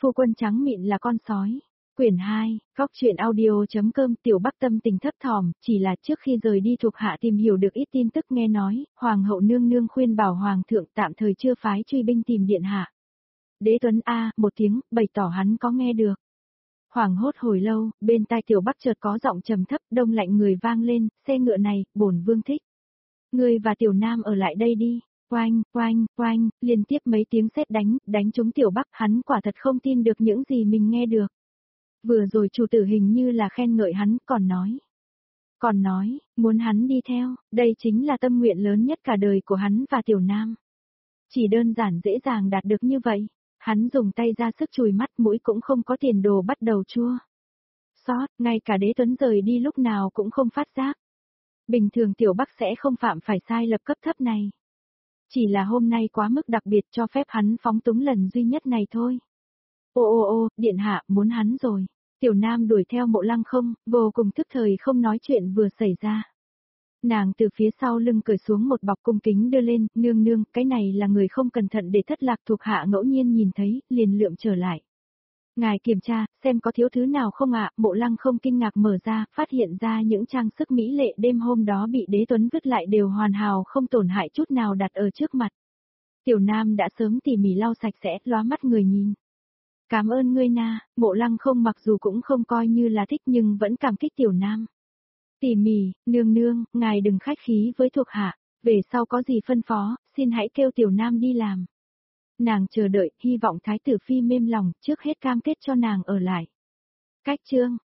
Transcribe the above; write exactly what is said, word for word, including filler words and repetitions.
Phu quân trắng mịn là con sói. Quyển hai, Góc truyện audio.com. Tiểu Bắc tâm tình thấp thỏm, chỉ là trước khi rời đi thuộc hạ tìm hiểu được ít tin tức, nghe nói, Hoàng hậu nương nương khuyên bảo Hoàng thượng tạm thời chưa phái truy binh tìm điện hạ. Đế Tuấn a một tiếng, bày tỏ hắn có nghe được. Hoảng hốt hồi lâu, bên tai Tiểu Bắc chợt có giọng trầm thấp đông lạnh người vang lên, xe ngựa này, bổn vương thích. Ngươi và Tiểu Nam ở lại đây đi. Oanh, oanh, oanh, liên tiếp mấy tiếng sét đánh, đánh trúng Tiểu Bắc, hắn quả thật không tin được những gì mình nghe được. Vừa rồi chủ tử hình như là khen ngợi hắn, còn nói. Còn nói, muốn hắn đi theo, đây chính là tâm nguyện lớn nhất cả đời của hắn và Tiểu Nam. Chỉ đơn giản dễ dàng đạt được như vậy, hắn dùng tay ra sức chùi mắt, mũi cũng không có tiền đồ bắt đầu chua. Xót, ngay cả Đế Tuấn rời đi lúc nào cũng không phát giác. Bình thường Tiểu Bắc sẽ không phạm phải sai lầm cấp thấp này. Chỉ là hôm nay quá mức đặc biệt cho phép hắn phóng túng lần duy nhất này thôi. Ô ô ô, điện hạ, muốn hắn rồi. Tiểu Nam đuổi theo Mộ Lăng Không, vô cùng tức thời không nói chuyện vừa xảy ra. Nàng từ phía sau lưng cởi xuống một bọc cung kính đưa lên, nương nương, cái này là người không cẩn thận để thất lạc thuộc hạ ngẫu nhiên nhìn thấy, liền lượm trở lại. Ngài kiểm tra, xem có thiếu thứ nào không ạ, Mộ Lăng Không kinh ngạc mở ra, phát hiện ra những trang sức mỹ lệ đêm hôm đó bị Đế Tuấn vứt lại đều hoàn hảo không tổn hại chút nào đặt ở trước mặt. Tiểu Nam đã sớm tỉ mỉ lau sạch sẽ, lóa mắt người nhìn. Cảm ơn ngươi na, Mộ Lăng Không mặc dù cũng không coi như là thích nhưng vẫn cảm kích Tiểu Nam. Tỉ mỉ, nương nương, ngài đừng khách khí với thuộc hạ, về sau có gì phân phó, xin hãy kêu Tiểu Nam đi làm. Nàng chờ đợi, hy vọng Thái tử Phi mềm lòng, trước hết cam kết cho nàng ở lại. Cách chương,